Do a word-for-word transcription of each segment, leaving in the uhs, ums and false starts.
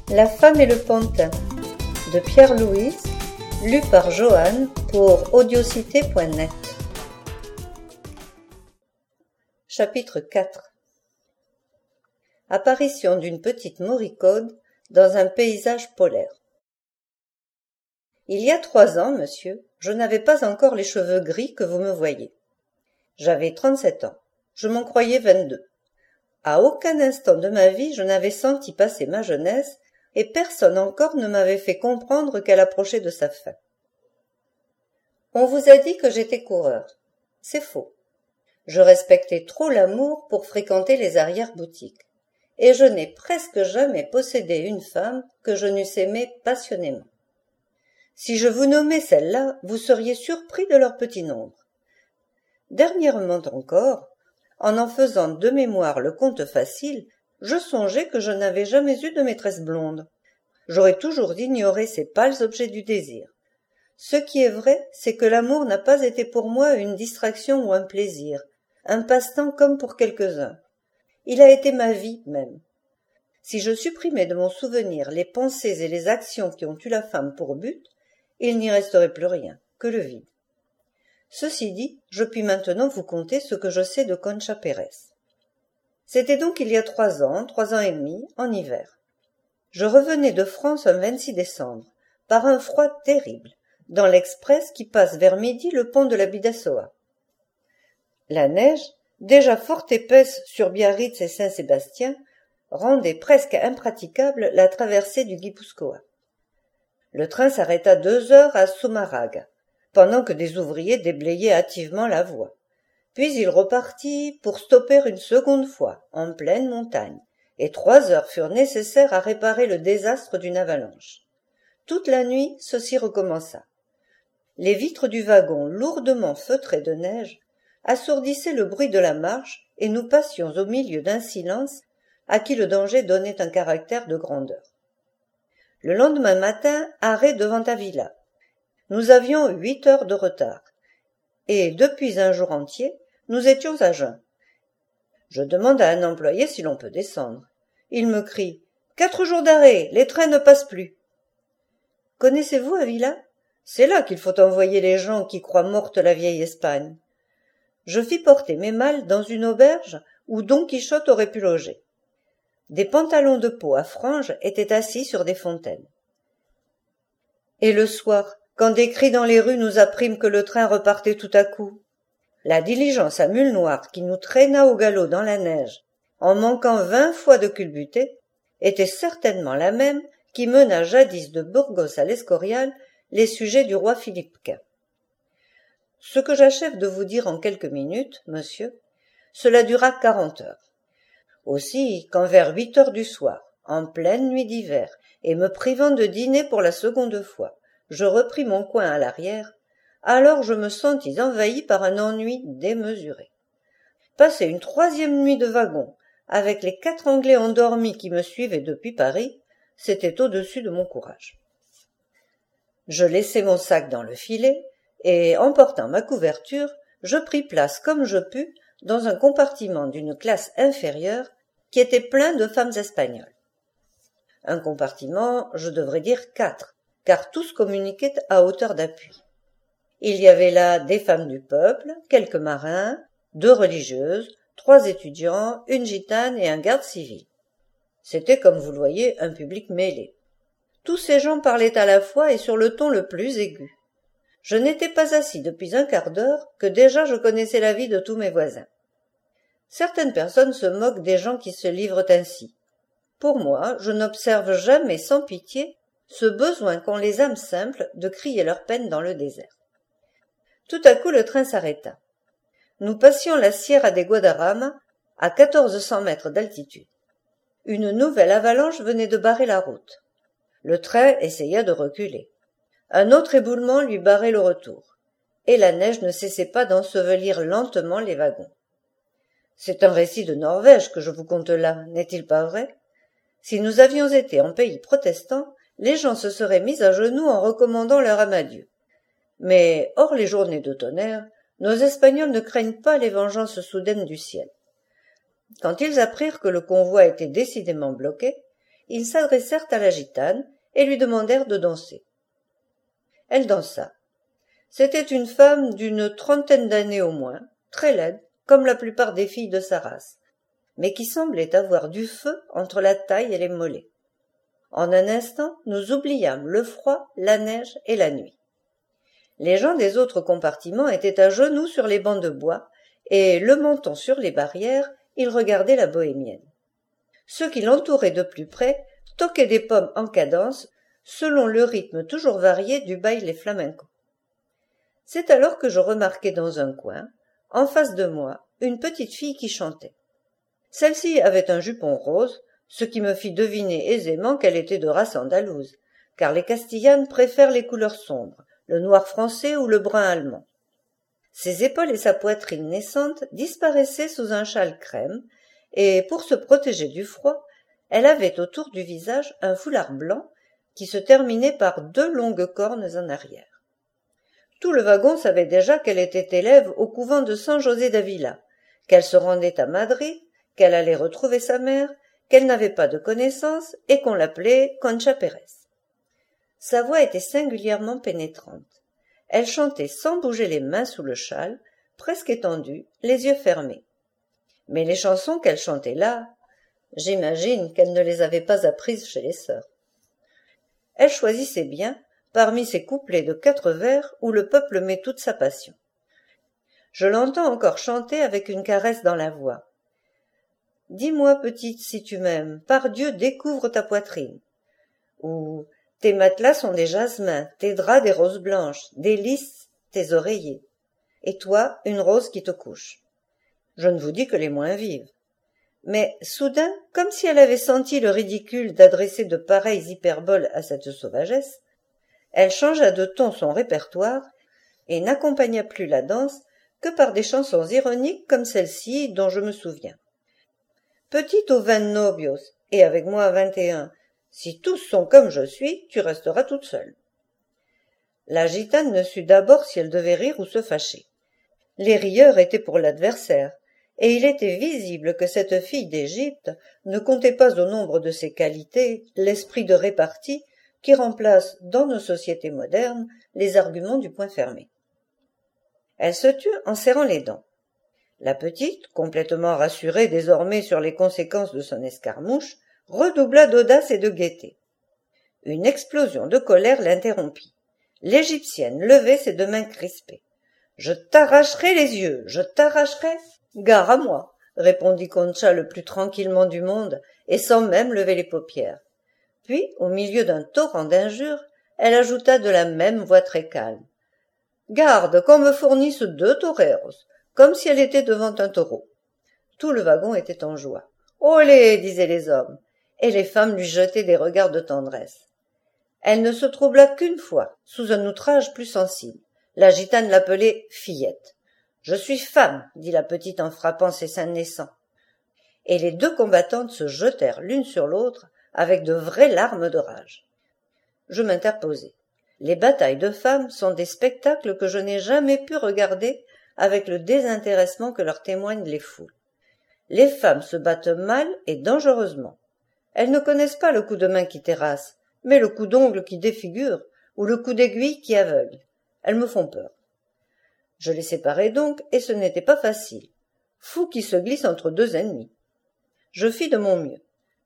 La femme et le pantin de Pierre Louys, lu par Joanne pour audiocité point net. Chapitre quatre. Apparition d'une petite moricaude dans un paysage polaire. Il y a trois ans, monsieur, je n'avais pas encore les cheveux gris que vous me voyez. J'avais trente-sept ans. Je m'en croyais vingt-deux. À aucun instant de ma vie je n'avais senti passer ma jeunesse, et personne encore ne m'avait fait comprendre qu'elle approchait de sa fin. On vous a dit que j'étais coureur. C'est faux. Je respectais trop l'amour pour fréquenter les arrière-boutiques, et je n'ai presque jamais possédé une femme que je n'eusse aimée passionnément. Si je vous nommais celles-là, vous seriez surpris de leur petit nombre. Dernièrement encore, en en faisant de mémoire le compte facile, je songeais que je n'avais jamais eu de maîtresse blonde. J'aurais toujours ignoré ces pâles objets du désir. Ce qui est vrai, c'est que l'amour n'a pas été pour moi une distraction ou un plaisir, un passe-temps comme pour quelques-uns. Il a été ma vie même. Si je supprimais de mon souvenir les pensées et les actions qui ont eu la femme pour but, il n'y resterait plus rien, que le vide. Ceci dit, je puis maintenant vous conter ce que je sais de Concha Pérez. C'était donc il y a trois ans, trois ans et demi, en hiver. Je revenais de France un vingt-six décembre, par un froid terrible, dans l'express qui passe vers midi le pont de la Bidassoa. La neige, déjà fort épaisse sur Biarritz et Saint-Sébastien, rendait presque impraticable la traversée du Guipúzcoa. Le train s'arrêta deux heures à Zumárraga, pendant que des ouvriers déblayaient hâtivement la voie. Puis il repartit pour stopper une seconde fois, en pleine montagne, et trois heures furent nécessaires à réparer le désastre d'une avalanche. Toute la nuit, ceci recommença. Les vitres du wagon, lourdement feutrées de neige, assourdissaient le bruit de la marche, et nous passions au milieu d'un silence à qui le danger donnait un caractère de grandeur. Le lendemain matin, arrêt devant Avila. Nous avions huit heures de retard, et depuis un jour entier, nous étions à jeun. Je demande à un employé si l'on peut descendre. Il me crie « Quatre jours d'arrêt, les trains ne passent plus !» Connaissez-vous Avila? C'est là qu'il faut envoyer les gens qui croient morte la vieille Espagne. Je fis porter mes malles dans une auberge où Don Quichotte aurait pu loger. Des pantalons de peau à franges étaient assis sur des fontaines. Et le soir, quand des cris dans les rues nous appriment que le train repartait tout à coup, la diligence à mule noire qui nous traîna au galop dans la neige, en manquant vingt fois de culbuter, était certainement la même qui mena jadis de Burgos à l'Escorial les sujets du roi Philippe Quint. Ce que j'achève de vous dire en quelques minutes, monsieur, cela dura quarante heures. Aussi, quand vers huit heures du soir, en pleine nuit d'hiver, et me privant de dîner pour la seconde fois, je repris mon coin à l'arrière, alors je me sentis envahi par un ennui démesuré. Passer une troisième nuit de wagon, avec les quatre Anglais endormis qui me suivaient depuis Paris, c'était au-dessus de mon courage. Je laissai mon sac dans le filet, et, emportant ma couverture, je pris place comme je pus dans un compartiment d'une classe inférieure qui était plein de femmes espagnoles. Un compartiment, je devrais dire quatre, car tous communiquaient à hauteur d'appui. Il y avait là des femmes du peuple, quelques marins, deux religieuses, trois étudiants, une gitane et un garde civil. C'était, comme vous le voyez, un public mêlé. Tous ces gens parlaient à la fois et sur le ton le plus aigu. Je n'étais pas assis depuis un quart d'heure que déjà je connaissais la vie de tous mes voisins. Certaines personnes se moquent des gens qui se livrent ainsi. Pour moi, je n'observe jamais sans pitié ce besoin qu'ont les âmes simples de crier leur peine dans le désert. Tout à coup, le train s'arrêta. Nous passions la Sierra de Guadarrama à quatorze cents mètres d'altitude. Une nouvelle avalanche venait de barrer la route. Le train essaya de reculer. Un autre éboulement lui barrait le retour, et la neige ne cessait pas d'ensevelir lentement les wagons. C'est un récit de Norvège que je vous conte là, n'est-il pas vrai? Si nous avions été en pays protestant, les gens se seraient mis à genoux en recommandant leur âme à Dieu. Mais, hors les journées de tonnerre, nos Espagnols ne craignent pas les vengeances soudaines du ciel. Quand ils apprirent que le convoi était décidément bloqué, ils s'adressèrent à la gitane et lui demandèrent de danser. Elle dansa. C'était une femme d'une trentaine d'années au moins, très laide, comme la plupart des filles de sa race, mais qui semblait avoir du feu entre la taille et les mollets. En un instant, nous oubliâmes le froid, la neige et la nuit. Les gens des autres compartiments étaient à genoux sur les bancs de bois, et, le menton sur les barrières, ils regardaient la bohémienne. Ceux qui l'entouraient de plus près toquaient des pommes en cadence, selon le rythme toujours varié du baile flamenco. C'est alors que je remarquai dans un coin, en face de moi, une petite fille qui chantait. Celle-ci avait un jupon rose, ce qui me fit deviner aisément qu'elle était de race andalouse, car les Castillanes préfèrent les couleurs sombres, le noir français ou le brun allemand. Ses épaules et sa poitrine naissante disparaissaient sous un châle crème, et pour se protéger du froid, elle avait autour du visage un foulard blanc qui se terminait par deux longues cornes en arrière. Tout le wagon savait déjà qu'elle était élève au couvent de San José d'Avila, qu'elle se rendait à Madrid, qu'elle allait retrouver sa mère, qu'elle n'avait pas de connaissances et qu'on l'appelait Concha Pérez. Sa voix était singulièrement pénétrante. Elle chantait sans bouger les mains sous le châle, presque étendue, les yeux fermés. Mais les chansons qu'elle chantait là, j'imagine qu'elle ne les avait pas apprises chez les sœurs. Elle choisissait bien, parmi ces couplets de quatre vers où le peuple met toute sa passion. Je l'entends encore chanter avec une caresse dans la voix. « Dis-moi, petite, si tu m'aimes, par Dieu, découvre ta poitrine. » Ou « Tes matelas sont des jasmins, tes draps des roses blanches, des lys, tes oreillers. Et toi, une rose qui te couche. » Je ne vous dis que les moins vives. Mais, soudain, comme si elle avait senti le ridicule d'adresser de pareilles hyperboles à cette sauvagesse, elle changea de ton son répertoire et n'accompagna plus la danse que par des chansons ironiques comme celle-ci dont je me souviens. Petite aux vingt novios, et avec moi vingt et un, si tous sont comme je suis, tu resteras toute seule. La gitane ne sut d'abord si elle devait rire ou se fâcher. Les rieurs étaient pour l'adversaire, et il était visible que cette fille d'Égypte ne comptait pas au nombre de ses qualités l'esprit de répartie qui remplace dans nos sociétés modernes les arguments du poing fermé. Elle se tut en serrant les dents. La petite, complètement rassurée désormais sur les conséquences de son escarmouche, redoubla d'audace et de gaieté. Une explosion de colère l'interrompit. L'égyptienne levait ses deux mains crispées. « Je t'arracherai les yeux, je t'arracherai !»« Gare à moi !» répondit Concha le plus tranquillement du monde et sans même lever les paupières. Puis, au milieu d'un torrent d'injures, elle ajouta de la même voix très calme. « Garde qu'on me fournisse deux toreros, comme si elle était devant un taureau. » Tout le wagon était en joie. « Olé !» disaient les hommes, et les femmes lui jetaient des regards de tendresse. Elle ne se troubla qu'une fois, sous un outrage plus sensible. La gitane l'appelait fillette. « Je suis femme, » dit la petite en frappant ses seins naissants. Et les deux combattantes se jetèrent l'une sur l'autre avec de vraies larmes de rage. Je m'interposai. Les batailles de femmes sont des spectacles que je n'ai jamais pu regarder avec le désintéressement que leur témoignent les foules. Les femmes se battent mal et dangereusement. Elles ne connaissent pas le coup de main qui terrasse, mais le coup d'ongle qui défigure ou le coup d'aiguille qui aveugle. Elles me font peur. Je les séparai donc, et ce n'était pas facile. Fou qui se glisse entre deux ennemis. Je fis de mon mieux.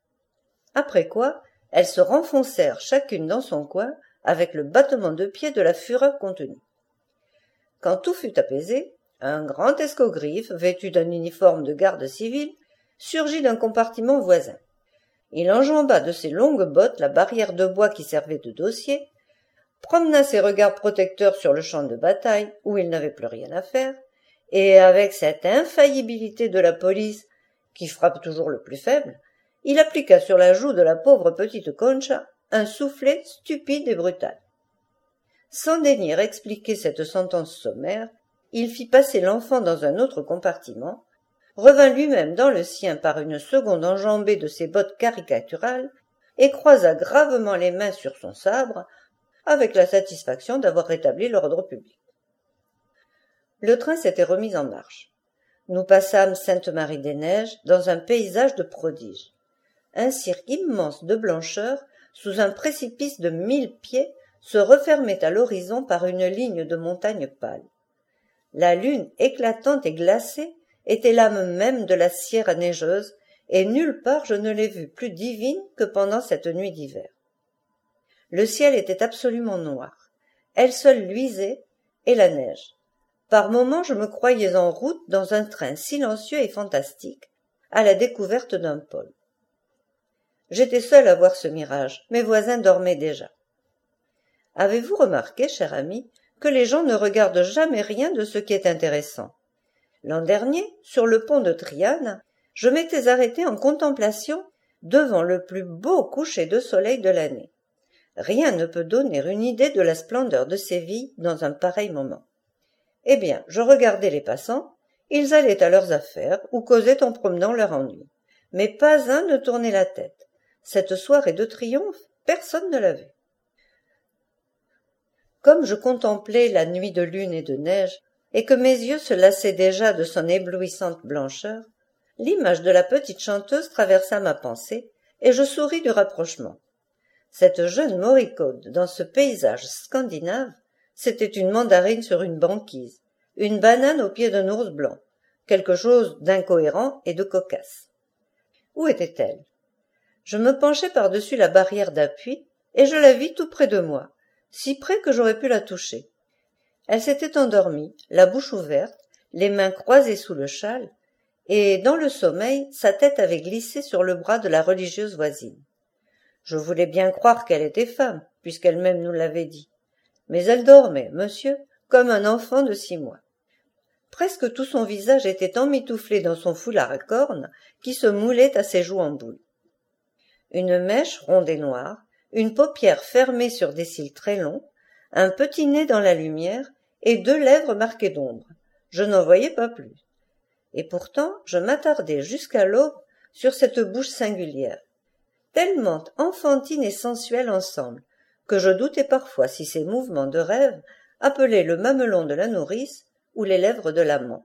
Après quoi, elles se renfoncèrent chacune dans son coin avec le battement de pied de la fureur contenue. Quand tout fut apaisé, un grand escogriffe, vêtu d'un uniforme de garde civile, surgit d'un compartiment voisin. Il enjamba de ses longues bottes la barrière de bois qui servait de dossier, promena ses regards protecteurs sur le champ de bataille, où il n'avait plus rien à faire, et avec cette infaillibilité de la police qui frappe toujours le plus faible, il appliqua sur la joue de la pauvre petite Concha un soufflet stupide et brutal. Sans daigner expliquer cette sentence sommaire, il fit passer l'enfant dans un autre compartiment, revint lui-même dans le sien par une seconde enjambée de ses bottes caricaturales et croisa gravement les mains sur son sabre, avec la satisfaction d'avoir rétabli l'ordre public. Le train s'était remis en marche. Nous passâmes Sainte-Marie-des-Neiges dans un paysage de prodiges. un cirque immense de blancheur, sous un précipice de mille pieds, se refermait à l'horizon par une ligne de montagnes pâles. La lune, éclatante et glacée, était l'âme même de la Sierra neigeuse, et nulle part je ne l'ai vue plus divine que pendant cette nuit d'hiver. Le ciel était absolument noir. Elle seule luisait, et la neige. Par moments je me croyais en route dans un train silencieux et fantastique, à la découverte d'un pôle. J'étais seul à voir ce mirage, mes voisins dormaient déjà. Avez-vous remarqué, cher ami, que les gens ne regardent jamais rien de ce qui est intéressant? L'an dernier, sur le pont de Triane, je m'étais arrêté en contemplation devant le plus beau coucher de soleil de l'année. Rien ne peut donner une idée de la splendeur de Séville dans un pareil moment. Eh bien, je regardais les passants, ils allaient à leurs affaires ou causaient en promenant leur ennui. Mais pas un ne tournait la tête. Cette soirée de triomphe, personne ne l'a vue. Comme je contemplais la nuit de lune et de neige, et que mes yeux se lassaient déjà de son éblouissante blancheur, l'image de la petite chanteuse traversa ma pensée, et je souris du rapprochement. Cette jeune moricaude dans ce paysage scandinave, c'était une mandarine sur une banquise, une banane au pied d'un ours blanc, quelque chose d'incohérent et de cocasse. Où était-elle? Je me penchai par-dessus la barrière d'appui, et je la vis tout près de moi, si près que j'aurais pu la toucher. Elle s'était endormie, la bouche ouverte, les mains croisées sous le châle, et, dans le sommeil, sa tête avait glissé sur le bras de la religieuse voisine. Je voulais bien croire qu'elle était femme, puisqu'elle-même nous l'avait dit. Mais elle dormait, monsieur, comme un enfant de six mois. Presque tout son visage était emmitouflé dans son foulard à cornes qui se moulait à ses joues en boule. Une mèche ronde et noire, une paupière fermée sur des cils très longs, un petit nez dans la lumière et deux lèvres marquées d'ombre. Je n'en voyais pas plus. Et pourtant, je m'attardai jusqu'à l'aube sur cette bouche singulière, tellement enfantine et sensuelle ensemble, que je doutais parfois si ces mouvements de rêve appelaient le mamelon de la nourrice ou les lèvres de l'amant.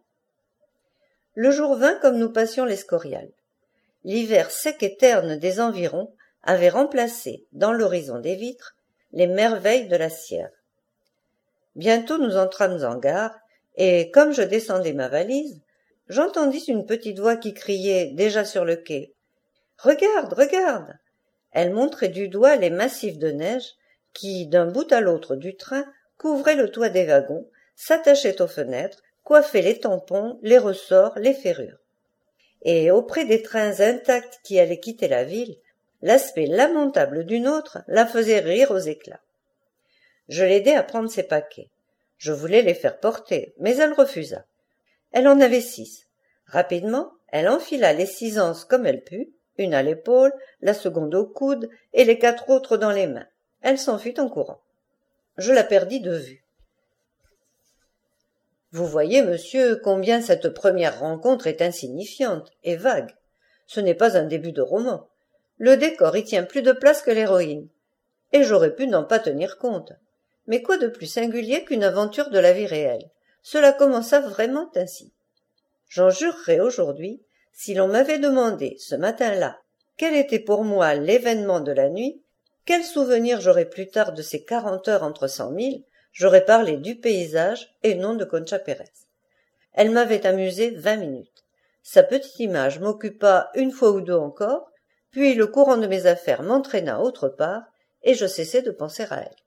Le jour vint comme nous passions l'Escorial. L'hiver sec et terne des environs avait remplacé, dans l'horizon des vitres, les merveilles de la Sierre. Bientôt nous entrâmes en gare, et, comme je descendais ma valise, j'entendis une petite voix qui criait, déjà sur le quai, « Regarde, regarde !» Elle montrait du doigt les massifs de neige qui, d'un bout à l'autre du train, couvraient le toit des wagons, s'attachaient aux fenêtres, coiffaient les tampons, les ressorts, les ferrures. Et, auprès des trains intacts qui allaient quitter la ville, l'aspect lamentable d'une autre la faisait rire aux éclats. Je l'aidai à prendre ses paquets. Je voulais les faire porter, mais elle refusa. Elle en avait six. Rapidement, elle enfila les six anses comme elle put, une à l'épaule, la seconde au coude et les quatre autres dans les mains. Elle s'enfuit en courant. Je la perdis de vue. Vous voyez, monsieur, combien cette première rencontre est insignifiante et vague. Ce n'est pas un début de roman. Le décor y tient plus de place que l'héroïne. Et j'aurais pu n'en pas tenir compte. Mais quoi de plus singulier qu'une aventure de la vie réelle? Cela commença vraiment ainsi. J'en jurerais aujourd'hui, si l'on m'avait demandé, ce matin-là, quel était pour moi l'événement de la nuit, quel souvenir j'aurais plus tard de ces quarante heures entre cent mille, j'aurais parlé du paysage et non de Concha Pérez. Elle m'avait amusé vingt minutes. Sa petite image m'occupa une fois ou deux encore, puis le courant de mes affaires m'entraîna autre part, et je cessai de penser à elle.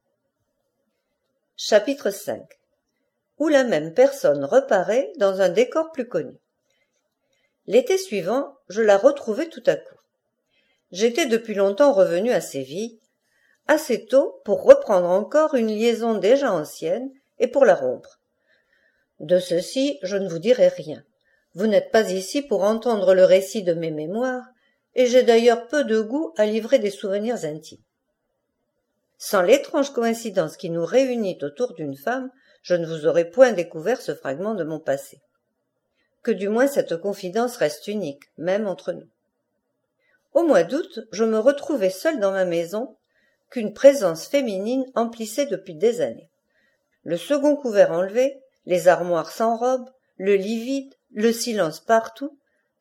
Chapitre cinq. Où la même personne reparaît dans un décor plus connu. L'été suivant, je la retrouvai tout à coup. J'étais depuis longtemps revenu à Séville, assez tôt pour reprendre encore une liaison déjà ancienne et pour la rompre. De ceci, je ne vous dirai rien. Vous n'êtes pas ici pour entendre le récit de mes mémoires, et j'ai d'ailleurs peu de goût à livrer des souvenirs intimes. Sans l'étrange coïncidence qui nous réunit autour d'une femme, je ne vous aurais point découvert ce fragment de mon passé. Que du moins cette confidence reste unique, même entre nous. Au mois d'août, je me retrouvai seule dans ma maison, qu'une présence féminine emplissait depuis des années. Le second couvert enlevé, les armoires sans robe, le lit vide, le silence partout,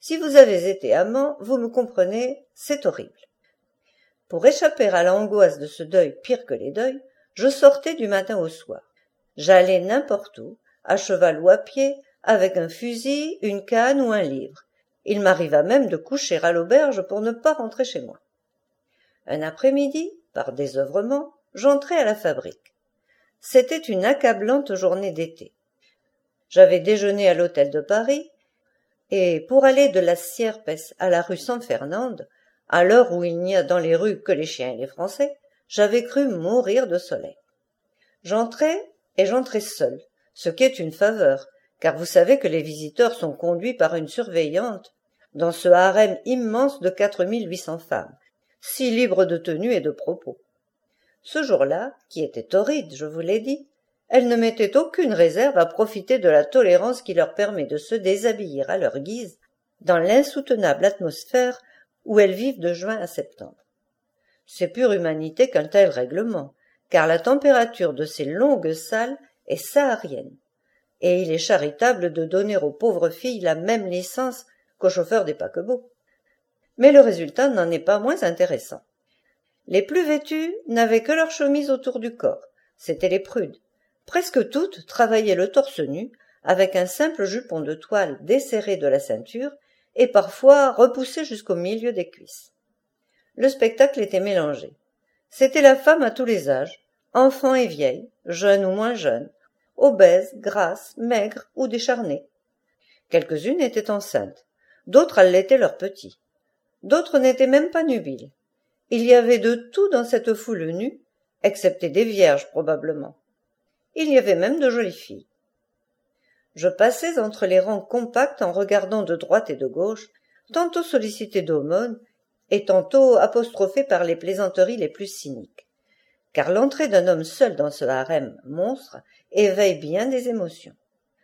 Si vous avez été amant, vous me comprenez, c'est horrible. Pour échapper à l'angoisse de ce deuil pire que les deuils, je sortais du matin au soir. J'allais n'importe où, à cheval ou à pied, avec un fusil, une canne ou un livre. Il m'arriva même de coucher à l'auberge pour ne pas rentrer chez moi. Un après-midi, par désœuvrement, j'entrai à la fabrique. C'était une accablante journée d'été. J'avais déjeuné à l'hôtel de Paris, et pour aller de la Sierpes à la rue San Fernande, à l'heure où il n'y a dans les rues que les chiens et les Français, j'avais cru mourir de soleil. J'entrai, et j'entrai seul, ce qui est une faveur, car vous savez que les visiteurs sont conduits par une surveillante dans ce harem immense de quatre mille huit cents femmes, si libres de tenue et de propos. Ce jour-là, qui était torride, je vous l'ai dit, elles ne mettaient aucune réserve à profiter de la tolérance qui leur permet de se déshabiller à leur guise dans l'insoutenable atmosphère où elles vivent de juin à septembre. C'est pure humanité qu'un tel règlement, car la température de ces longues salles est saharienne, et il est charitable de donner aux pauvres filles la même licence qu'aux chauffeurs des paquebots. Mais le résultat n'en est pas moins intéressant. Les plus vêtues n'avaient que leur chemise autour du corps, c'étaient les prudes. Presque toutes travaillaient le torse nu, avec un simple jupon de toile desserré de la ceinture et parfois repoussé jusqu'au milieu des cuisses. Le spectacle était mélangé. C'était la femme à tous les âges, enfants et vieilles, jeunes ou moins jeunes, obèses, grasses, maigres ou décharnées. Quelques-unes étaient enceintes, d'autres allaitaient leurs petits, d'autres n'étaient même pas nubiles. Il y avait de tout dans cette foule nue, excepté des vierges probablement. Il y avait même de jolies filles. Je passais entre les rangs compacts en regardant de droite et de gauche, tantôt sollicité d'aumônes et tantôt apostrophé par les plaisanteries les plus cyniques. Car l'entrée d'un homme seul dans ce harem monstre éveille bien des émotions.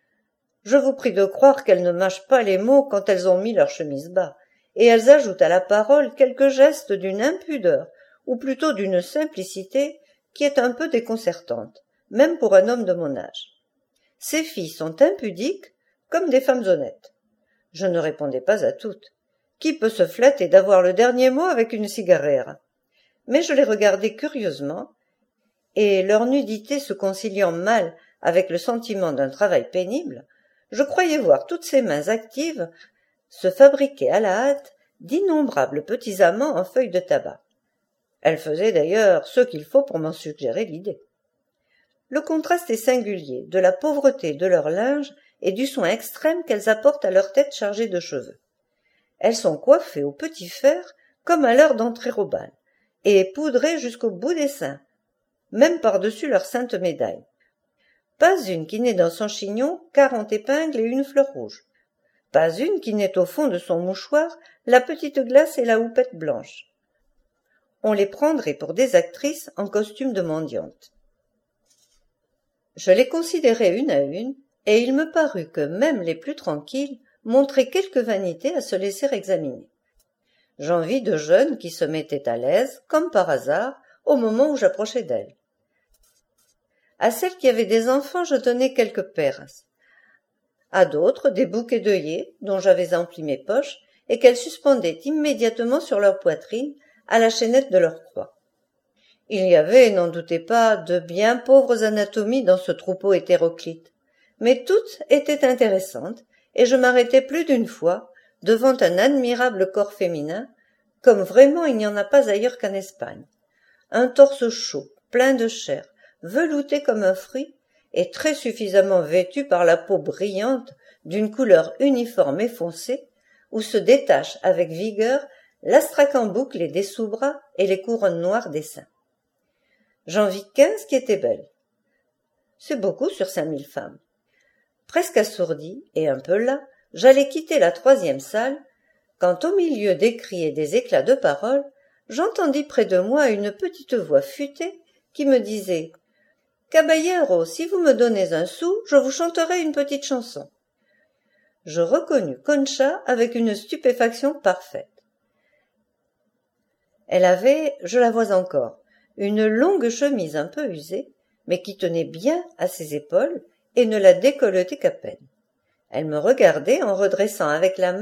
Je vous prie de croire qu'elles ne mâchent pas les mots quand elles ont mis leur chemise bas, et elles ajoutent à la parole quelques gestes d'une impudeur, ou plutôt d'une simplicité, qui est un peu déconcertante, même pour un homme de mon âge. Ces filles sont impudiques comme des femmes honnêtes. Je ne répondais pas à toutes. Qui peut se flatter d'avoir le dernier mot avec une cigarette? Mais je les regardais curieusement, et leur nudité se conciliant mal avec le sentiment d'un travail pénible, je croyais voir toutes ces mains actives se fabriquer à la hâte d'innombrables petits amants en feuilles de tabac. Elles faisaient d'ailleurs ce qu'il faut pour m'en suggérer l'idée. Le contraste est singulier de la pauvreté de leur linge et du soin extrême qu'elles apportent à leur tête chargée de cheveux. Elles sont coiffées au petit fer comme à l'heure d'entrer au bal, et poudrées jusqu'au bout des seins, même par-dessus leur sainte médaille. Pas une qui n'ait dans son chignon quarante épingles et une fleur rouge. Pas une qui n'ait au fond de son mouchoir la petite glace et la houppette blanche. On les prendrait pour des actrices en costume de mendiantes. Je les considérai une à une, et il me parut que même les plus tranquilles montraient quelque vanité à se laisser examiner. J'en vis de jeunes qui se mettaient à l'aise, comme par hasard, au moment où j'approchais d'elles. À celles qui avaient des enfants, je donnai quelques peras. À d'autres, des bouquets d'œillets, dont j'avais empli mes poches, et qu'elles suspendaient immédiatement sur leur poitrine, à la chaînette de leur croix. Il y avait, n'en doutez pas, de bien pauvres anatomies dans ce troupeau hétéroclite, mais toutes étaient intéressantes, et je m'arrêtai plus d'une fois devant un admirable corps féminin, comme vraiment il n'y en a pas ailleurs qu'en Espagne. Un torse chaud, plein de chair, velouté comme un fruit, et très suffisamment vêtu par la peau brillante d'une couleur uniforme et foncée, où se détachent avec vigueur l'astrakan bouclé des sous-bras et les couronnes noires des seins. J'en vis quinze qui étaient belles. C'est beaucoup sur cinq mille femmes. Presque assourdi et un peu las, j'allais quitter la troisième salle, quand au milieu des cris et des éclats de parole, j'entendis près de moi une petite voix futée qui me disait « Caballero, si vous me donnez un sou, je vous chanterai une petite chanson. » Je reconnus Concha avec une stupéfaction parfaite. Elle avait, je la vois encore, une longue chemise un peu usée, mais qui tenait bien à ses épaules et ne la décolletait qu'à peine. Elle me regardait en redressant avec la main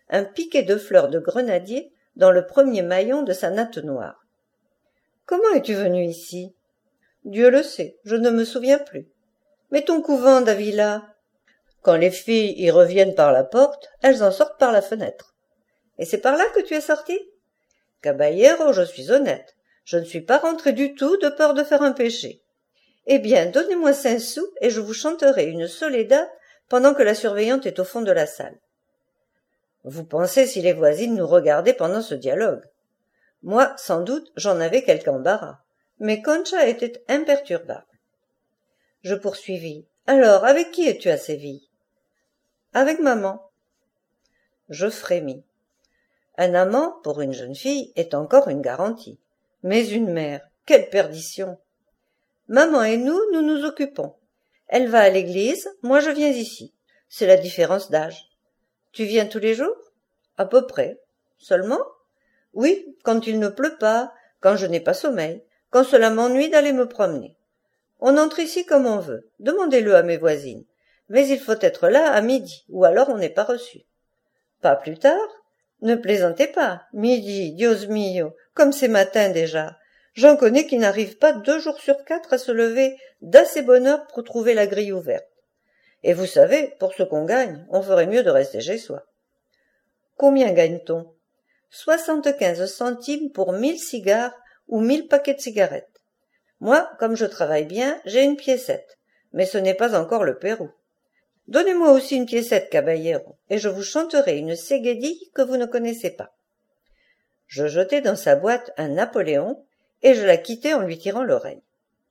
un piquet de fleurs de grenadier dans le premier maillon de sa natte noire. « Comment es-tu venu ici ?»« Dieu le sait, je ne me souviens plus. Mais ton couvent d'Avila ?»« Quand les filles y reviennent par la porte, elles en sortent par la fenêtre. »« Et c'est par là que tu es sorti ?»« Caballero, je suis honnête. Je ne suis pas rentré du tout de peur de faire un péché. Eh bien, donnez-moi cinq sous et je vous chanterai une soledad pendant que la surveillante est au fond de la salle. » Vous pensez si les voisines nous regardaient pendant ce dialogue. Moi, sans doute, j'en avais quelque embarras, mais Concha était imperturbable. Je poursuivis. « Alors, avec qui es-tu à Séville ?»« Avec maman. » Je frémis. Un amant, pour une jeune fille, est encore une garantie. Mais une mère, quelle perdition! Maman et nous, nous nous occupons. Elle va à l'église, moi je viens ici. C'est la différence d'âge. Tu viens tous les jours? À peu près. Seulement? Oui, quand il ne pleut pas, quand je n'ai pas sommeil, quand cela m'ennuie d'aller me promener. On entre ici comme on veut, demandez-le à mes voisines. Mais il faut être là à midi, ou alors on n'est pas reçu. Pas plus tard? Ne plaisantez pas. Midi, Dios mio, comme c'est matin déjà. J'en connais qui n'arrivent pas deux jours sur quatre à se lever d'assez bonne heure pour trouver la grille ouverte. Et vous savez, pour ce qu'on gagne, on ferait mieux de rester chez soi. Combien gagne-t-on? Soixante-quinze centimes pour mille cigares ou mille paquets de cigarettes. Moi, comme je travaille bien, j'ai une piécette, mais ce n'est pas encore le Pérou. Donnez-moi aussi une piécette, caballero, et je vous chanterai une séguédille que vous ne connaissez pas. Je jetai dans sa boîte un Napoléon, et je la quittai en lui tirant l'oreille.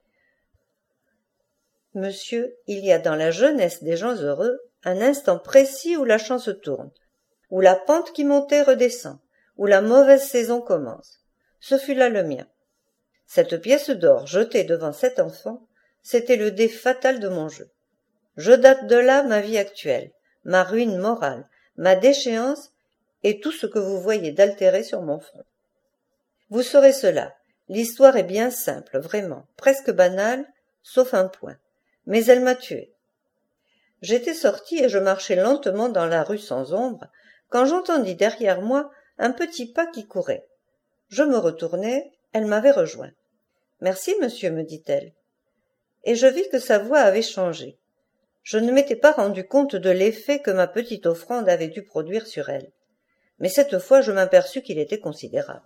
Monsieur, il y a dans la jeunesse des gens heureux un instant précis où la chance tourne, où la pente qui montait redescend, où la mauvaise saison commence. Ce fut là le mien. Cette pièce d'or jetée devant cet enfant, c'était le dé fatal de mon jeu. Je date de là ma vie actuelle, ma ruine morale, ma déchéance et tout ce que vous voyez d'altéré sur mon front. Vous saurez cela. L'histoire est bien simple, vraiment, presque banale, sauf un point. Mais elle m'a tué. J'étais sorti et je marchais lentement dans la rue sans ombre, quand j'entendis derrière moi un petit pas qui courait. Je me retournai, elle m'avait rejoint. « Merci, monsieur, me dit-elle. » Et je vis que sa voix avait changé. Je ne m'étais pas rendu compte de l'effet que ma petite offrande avait dû produire sur elle. Mais cette fois, je m'aperçus qu'il était considérable.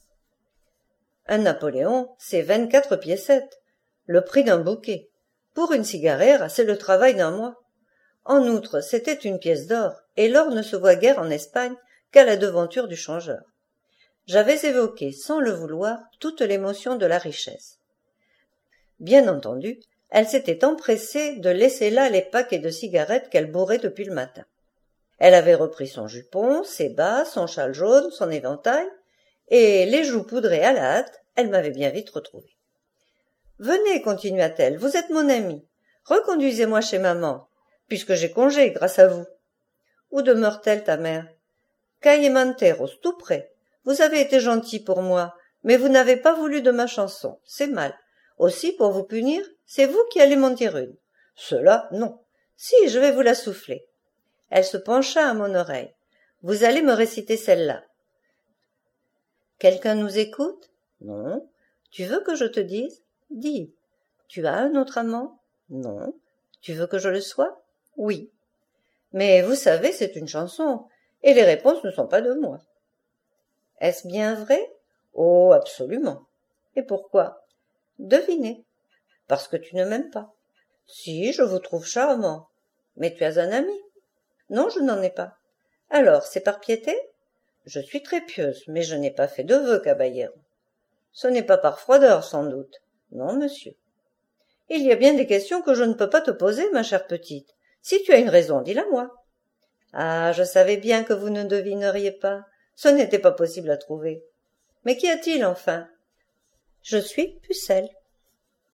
Un Napoléon, c'est vingt-quatre piécettes, le prix d'un bouquet. Pour une cigarette, c'est le travail d'un mois. En outre, c'était une pièce d'or, et l'or ne se voit guère en Espagne qu'à la devanture du changeur. J'avais évoqué, sans le vouloir, toute l'émotion de la richesse. Bien entendu, elle s'était empressée de laisser là les paquets de cigarettes qu'elle bourrait depuis le matin. Elle avait repris son jupon, ses bas, son châle jaune, son éventail, et les joues poudrées à la hâte, elle m'avait bien vite retrouvée. « Venez, continua-t-elle, vous êtes mon amie. Reconduisez-moi chez maman, puisque j'ai congé grâce à vous. Où demeure-t-elle, ta mère? Calle Manteros, tout près. Vous avez été gentil pour moi, mais vous n'avez pas voulu de ma chanson, c'est mal. Aussi, pour vous punir, c'est vous qui allez m'en dire une. Cela, non. Si, je vais vous la souffler. » Elle se pencha à mon oreille. « Vous allez me réciter celle-là. »« Quelqu'un nous écoute? Non. Tu veux que je te dise? Dis. Tu as un autre amant? Non. Tu veux que je le sois? Oui. Mais vous savez, c'est une chanson, et les réponses ne sont pas de moi. Est-ce bien vrai? Oh, absolument. Et pourquoi? Devinez. Parce que tu ne m'aimes pas. Si, je vous trouve charmant. Mais tu as un ami? Non, je n'en ai pas. Alors, c'est par piété? Je suis très pieuse, mais je n'ai pas fait de vœux, caballero. Ce n'est pas par froideur, sans doute. Non, monsieur. Il y a bien des questions que je ne peux pas te poser, ma chère petite. Si tu as une raison, dis-la-moi. Ah, je savais bien que vous ne devineriez pas. Ce n'était pas possible à trouver. Mais qu'y a-t-il, enfin? Je suis Pucelle.